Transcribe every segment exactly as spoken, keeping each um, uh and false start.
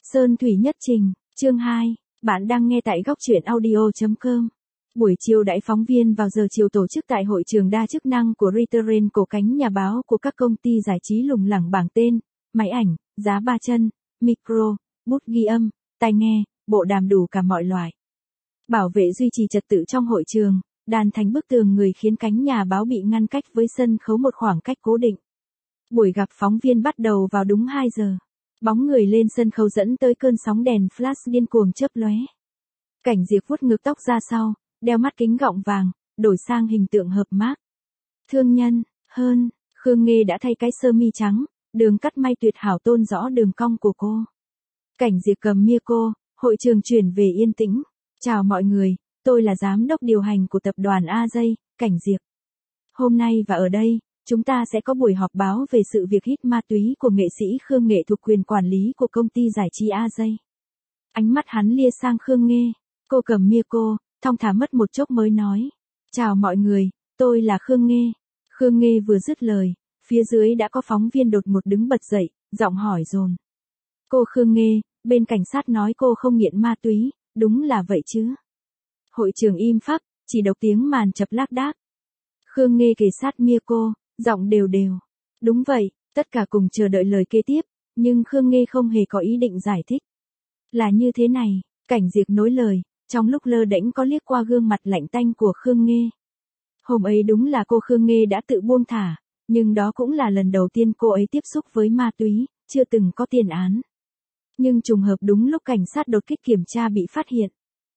Sơn Thủy Nhất Trình, chương hai, bạn đang nghe tại góc truyện audio chấm com. Buổi chiều đãi phóng viên vào giờ chiều tổ chức tại hội trường đa chức năng của Ritteren, cổ cánh nhà báo của các công ty giải trí lủng lẳng bảng tên, máy ảnh, giá ba chân, micro, bút ghi âm, tai nghe, bộ đàm đủ cả mọi loại. Bảo vệ duy trì trật tự trong hội trường, đàn thành bức tường người khiến cánh nhà báo bị ngăn cách với sân khấu một khoảng cách cố định. Buổi gặp phóng viên bắt đầu vào đúng hai giờ. Bóng người lên sân khấu dẫn tới cơn sóng đèn flash điên cuồng chớp lóe. Cảnh Diệp vuốt ngược tóc ra sau, đeo mắt kính gọng vàng, đổi sang hình tượng hợp mác. Thương nhân, hơn, Khương Nghê đã thay cái sơ mi trắng, đường cắt may tuyệt hảo tôn rõ đường cong của cô. Cảnh Diệp cầm micro, hội trường chuyển về yên tĩnh. Chào mọi người, tôi là giám đốc điều hành của tập đoàn a gi, Cảnh Diệp. Hôm nay và ở đây, chúng ta sẽ có buổi họp báo về sự việc hít ma túy của nghệ sĩ Khương Nghệ thuộc quyền quản lý của công ty giải trí a gi. Ánh mắt hắn lia sang Khương Nghê, cô cầm micro, thong thả mất một chốc mới nói. Chào mọi người, tôi là Khương Nghê. Khương Nghê vừa dứt lời, phía dưới đã có phóng viên đột ngột đứng bật dậy, giọng hỏi dồn. Cô Khương Nghê, bên cảnh sát nói cô không nghiện ma túy, đúng là vậy chứ? Hội trường im phắc, chỉ độc tiếng màn chập lác đác. Khương Nghê kề sát micro, giọng đều đều. Đúng vậy, tất cả cùng chờ đợi lời kế tiếp, nhưng Khương Nghê không hề có ý định giải thích. Là như thế này, Cảnh Diệp nối lời, trong lúc lơ đễnh có liếc qua gương mặt lạnh tanh của Khương Nghê. Hôm ấy đúng là cô Khương Nghê đã tự buông thả, nhưng đó cũng là lần đầu tiên cô ấy tiếp xúc với ma túy, chưa từng có tiền án. Nhưng trùng hợp đúng lúc cảnh sát đột kích kiểm tra bị phát hiện.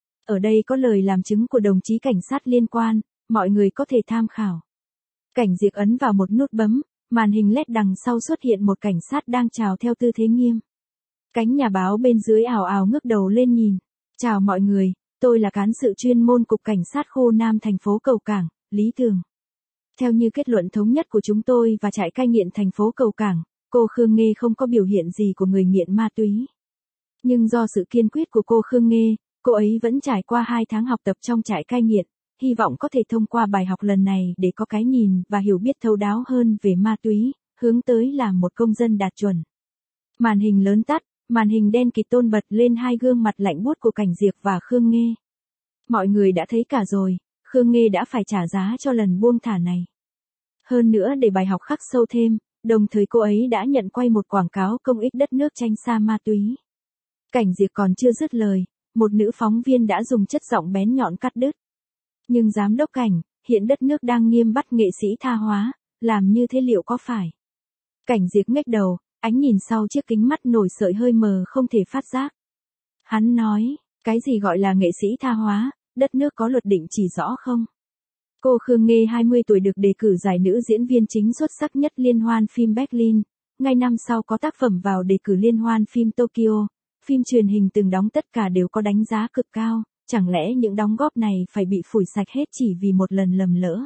Ở đây có lời làm chứng của đồng chí cảnh sát liên quan, mọi người có thể tham khảo. Cảnh Diệp ấn vào một nút bấm, màn hình led đằng sau xuất hiện một cảnh sát đang chào theo tư thế nghiêm. Cánh nhà báo bên dưới ào ào ngước đầu lên nhìn. Chào mọi người, tôi là cán sự chuyên môn cục cảnh sát khu Nam thành phố Cầu Cảng, Lý Tường. Theo như kết luận thống nhất của chúng tôi và trại cai nghiện thành phố Cầu Cảng, cô Khương Nghê không có biểu hiện gì của người nghiện ma túy. Nhưng do sự kiên quyết của cô Khương Nghê, cô ấy vẫn trải qua hai tháng học tập trong trại cai nghiện, hy vọng có thể thông qua bài học lần này để có cái nhìn và hiểu biết thấu đáo hơn về ma túy, hướng tới làm một công dân đạt chuẩn. Màn hình lớn tắt, màn hình đen kịt tôn bật lên hai gương mặt lạnh buốt của Cảnh Diệp và Khương Nghê. Mọi người đã thấy cả rồi, Khương Nghê đã phải trả giá cho lần buông thả này. Hơn nữa để bài học khắc sâu thêm, đồng thời cô ấy đã nhận quay một quảng cáo công ích đất nước tránh xa ma túy. Cảnh Diệp còn chưa dứt lời, một nữ phóng viên đã dùng chất giọng bén nhọn cắt đứt. Nhưng giám đốc Cảnh, hiện đất nước đang nghiêm bắt nghệ sĩ tha hóa, làm như thế liệu có phải? Cảnh Diệp ngách đầu, ánh nhìn sau chiếc kính mắt nổi sợi hơi mờ không thể phát giác. Hắn nói, cái gì gọi là nghệ sĩ tha hóa, đất nước có luật định chỉ rõ không? Cô Khương Nghê hai mươi tuổi được đề cử giải nữ diễn viên chính xuất sắc nhất liên hoan phim Berlin, ngay năm sau có tác phẩm vào đề cử liên hoan phim Tokyo, phim truyền hình từng đóng tất cả đều có đánh giá cực cao, chẳng lẽ những đóng góp này phải bị phủi sạch hết chỉ vì một lần lầm lỡ?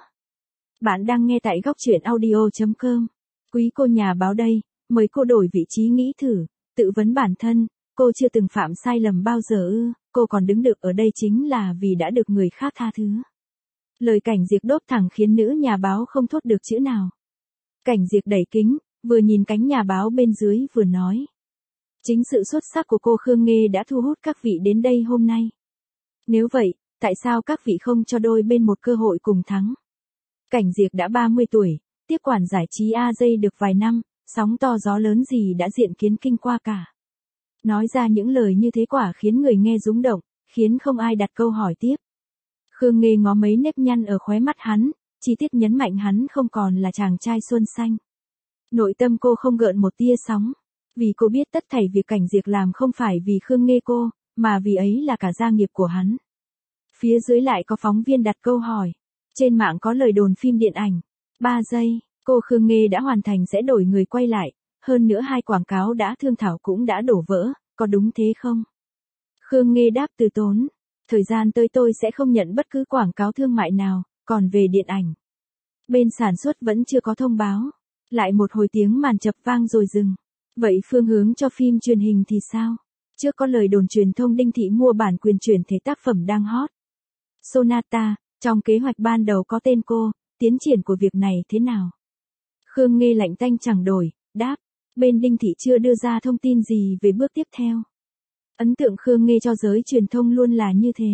Bạn đang nghe tại góc truyện audio chấm com. Quý cô nhà báo đây, mời cô đổi vị trí nghĩ thử, tự vấn bản thân, cô chưa từng phạm sai lầm bao giờ ư, cô còn đứng được ở đây chính là vì đã được người khác tha thứ. Lời Cảnh Diệp đốt thẳng khiến nữ nhà báo không thốt được chữ nào. Cảnh Diệp đẩy kính, vừa nhìn cánh nhà báo bên dưới vừa nói. Chính sự xuất sắc của cô Khương Nghê đã thu hút các vị đến đây hôm nay. Nếu vậy, tại sao các vị không cho đôi bên một cơ hội cùng thắng? Cảnh Diệp đã ba mươi tuổi, tiếp quản giải trí a gi được vài năm, sóng to gió lớn gì đã diện kiến kinh qua cả. Nói ra những lời như thế quả khiến người nghe rúng động, khiến không ai đặt câu hỏi tiếp. Khương Nghê ngó mấy nếp nhăn ở khóe mắt hắn, chi tiết nhấn mạnh hắn không còn là chàng trai xuân xanh. Nội tâm cô không gợn một tia sóng, vì cô biết tất thảy việc Cảnh Diệp làm không phải vì Khương Nghê cô, mà vì ấy là cả gia nghiệp của hắn. Phía dưới lại có phóng viên đặt câu hỏi. Trên mạng có lời đồn phim điện ảnh. ba giây, cô Khương Nghê đã hoàn thành sẽ đổi người quay lại, hơn nữa hai quảng cáo đã thương thảo cũng đã đổ vỡ, có đúng thế không? Khương Nghê đáp từ tốn. Thời gian tới tôi sẽ không nhận bất cứ quảng cáo thương mại nào, còn về điện ảnh. Bên sản xuất vẫn chưa có thông báo. Lại một hồi tiếng màn chập vang rồi dừng. Vậy phương hướng cho phim truyền hình thì sao? Trước có lời đồn truyền thông Đinh Thị mua bản quyền chuyển thể tác phẩm đang hot. Sonata, trong kế hoạch ban đầu có tên cô, tiến triển của việc này thế nào? Khương Nghê lạnh tanh chẳng đổi, đáp, bên Đinh Thị chưa đưa ra thông tin gì về bước tiếp theo. Ấn tượng Khương Nghê cho giới truyền thông luôn là như thế.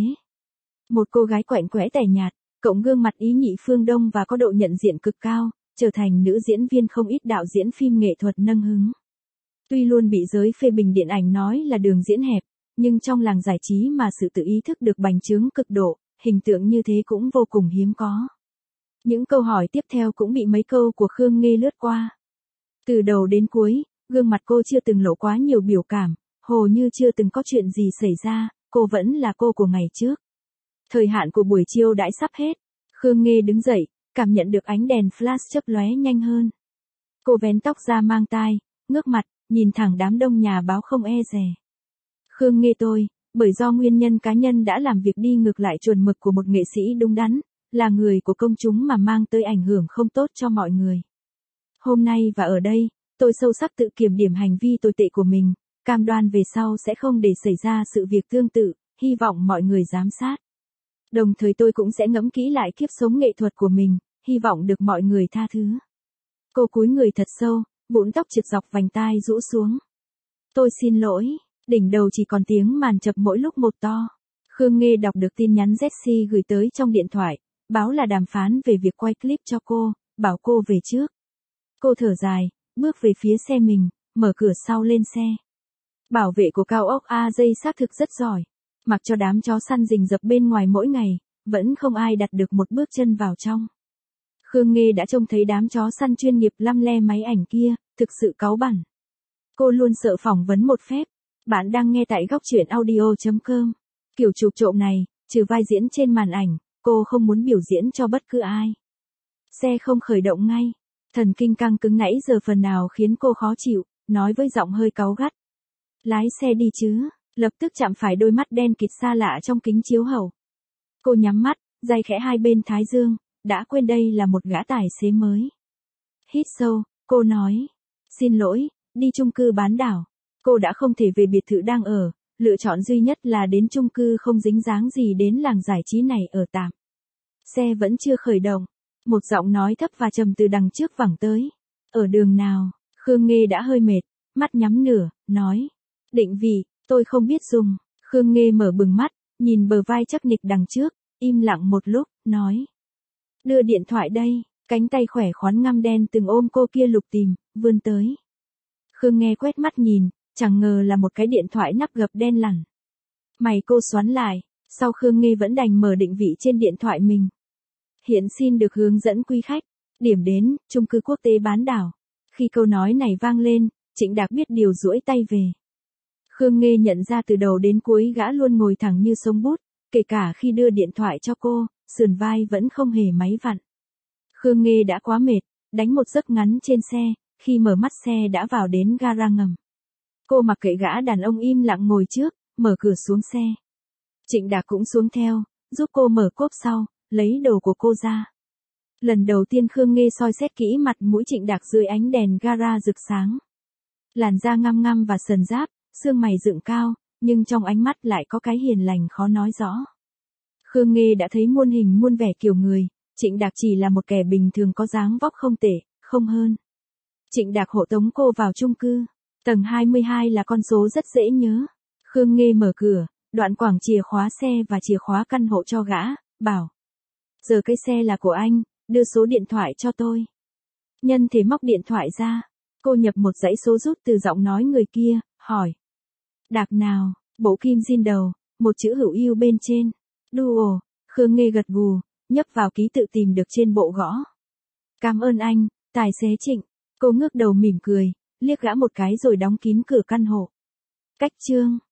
Một cô gái quạnh quẽ tẻ nhạt, cộng gương mặt ý nhị phương Đông và có độ nhận diện cực cao, trở thành nữ diễn viên không ít đạo diễn phim nghệ thuật nâng hứng. Tuy luôn bị giới phê bình điện ảnh nói là đường diễn hẹp, nhưng trong làng giải trí mà sự tự ý thức được bành trướng cực độ, hình tượng như thế cũng vô cùng hiếm có. Những câu hỏi tiếp theo cũng bị mấy câu của Khương Nghê lướt qua. Từ đầu đến cuối, gương mặt cô chưa từng lộ quá nhiều biểu cảm, hồ như chưa từng có chuyện gì xảy ra, cô vẫn là cô của ngày trước. Thời hạn của buổi chiêu đãi sắp hết. Khương Nghê đứng dậy, cảm nhận được ánh đèn flash chớp lóe nhanh hơn. Cô vén tóc ra mang tai, ngước mặt, nhìn thẳng đám đông nhà báo không e dè. Khương Nghê tôi, bởi do nguyên nhân cá nhân đã làm việc đi ngược lại chuẩn mực của một nghệ sĩ đúng đắn, là người của công chúng mà mang tới ảnh hưởng không tốt cho mọi người. Hôm nay và ở đây, tôi sâu sắc tự kiểm điểm hành vi tồi tệ của mình, cam đoan về sau sẽ không để xảy ra sự việc tương tự, hy vọng mọi người giám sát. Đồng thời tôi cũng sẽ ngẫm kỹ lại kiếp sống nghệ thuật của mình, hy vọng được mọi người tha thứ. Cô cúi người thật sâu, bũn tóc trượt dọc vành tai rũ xuống. Tôi xin lỗi, đỉnh đầu chỉ còn tiếng màn chập mỗi lúc một to. Khương Nghê đọc được tin nhắn Jessie gửi tới trong điện thoại, báo là đàm phán về việc quay clip cho cô, bảo cô về trước. Cô thở dài, bước về phía xe mình, mở cửa sau lên xe. Bảo vệ của cao ốc a gi xác thực rất giỏi. Mặc cho đám chó săn rình rập bên ngoài mỗi ngày, vẫn không ai đặt được một bước chân vào trong. Khương Nghê đã trông thấy đám chó săn chuyên nghiệp lăm le máy ảnh kia, thực sự cáu bẳn. Cô luôn sợ phỏng vấn một phép. Bạn đang nghe tại góc truyện audio chấm com. Kiểu chụp trộm này, trừ vai diễn trên màn ảnh, cô không muốn biểu diễn cho bất cứ ai. Xe không khởi động ngay. Thần kinh căng cứng nãy giờ phần nào khiến cô khó chịu, nói với giọng hơi cáu gắt. Lái xe đi chứ. Lập tức chạm phải đôi mắt đen kịt xa lạ trong kính chiếu hậu. Cô nhắm mắt, day khẽ hai bên thái dương, đã quên đây là một gã tài xế mới. Hít sâu, cô nói. Xin lỗi, đi chung cư bán đảo. Cô đã không thể về biệt thự đang ở, lựa chọn duy nhất là đến chung cư không dính dáng gì đến làng giải trí này ở tạm. Xe vẫn chưa khởi động. Một giọng nói thấp và trầm từ đằng trước vẳng tới. Ở đường nào? Khương Nghê đã hơi mệt, mắt nhắm nửa, nói. Định vị. Tôi không biết dùng. Khương Nghê mở bừng mắt, nhìn bờ vai chắc nịch đằng trước, im lặng một lúc, nói. Đưa điện thoại đây, cánh tay khỏe khoắn ngăm đen từng ôm cô kia lục tìm, vươn tới. Khương Nghê quét mắt nhìn, chẳng ngờ là một cái điện thoại nắp gập đen lẳn. Mày cô xoắn lại, sau Khương Nghê vẫn đành mở định vị trên điện thoại mình. Hiện xin được hướng dẫn quý khách, điểm đến, chung cư quốc tế bán đảo. Khi câu nói này vang lên, Trịnh Đạc biết điều duỗi tay về. Khương Nghê nhận ra từ đầu đến cuối gã luôn ngồi thẳng như sống bút, kể cả khi đưa điện thoại cho cô, sườn vai vẫn không hề máy vặn. Khương Nghê đã quá mệt, đánh một giấc ngắn trên xe, khi mở mắt xe đã vào đến gara ngầm. Cô mặc kệ gã đàn ông im lặng ngồi trước, mở cửa xuống xe. Trịnh Đạc cũng xuống theo, giúp cô mở cốp sau, lấy đồ của cô ra. Lần đầu tiên Khương Nghê soi xét kỹ mặt mũi Trịnh Đạc dưới ánh đèn gara rực sáng. Làn da ngăm ngăm và sần giáp, xương mày dựng cao, nhưng trong ánh mắt lại có cái hiền lành khó nói rõ. Khương Nghê đã thấy muôn hình muôn vẻ kiểu người, Trịnh Đạc chỉ là một kẻ bình thường có dáng vóc không tệ, không hơn. Trịnh Đạc hộ tống cô vào chung cư. Tầng hai mươi hai là con số rất dễ nhớ. Khương Nghê mở cửa, đoạn quẳng chìa khóa xe và chìa khóa căn hộ cho gã, bảo. Giờ cái xe là của anh, đưa số điện thoại cho tôi. Nhân thế móc điện thoại ra. Cô nhập một dãy số rút từ giọng nói người kia, hỏi. Đạc nào, bộ kim zin đầu, một chữ hữu yêu bên trên. Duo, Khương Nghê gật gù, nhấp vào ký tự tìm được trên bộ gõ. Cảm ơn anh, tài xế Trịnh. Cô ngước đầu mỉm cười, liếc gã một cái rồi đóng kín cửa căn hộ. Cách chương.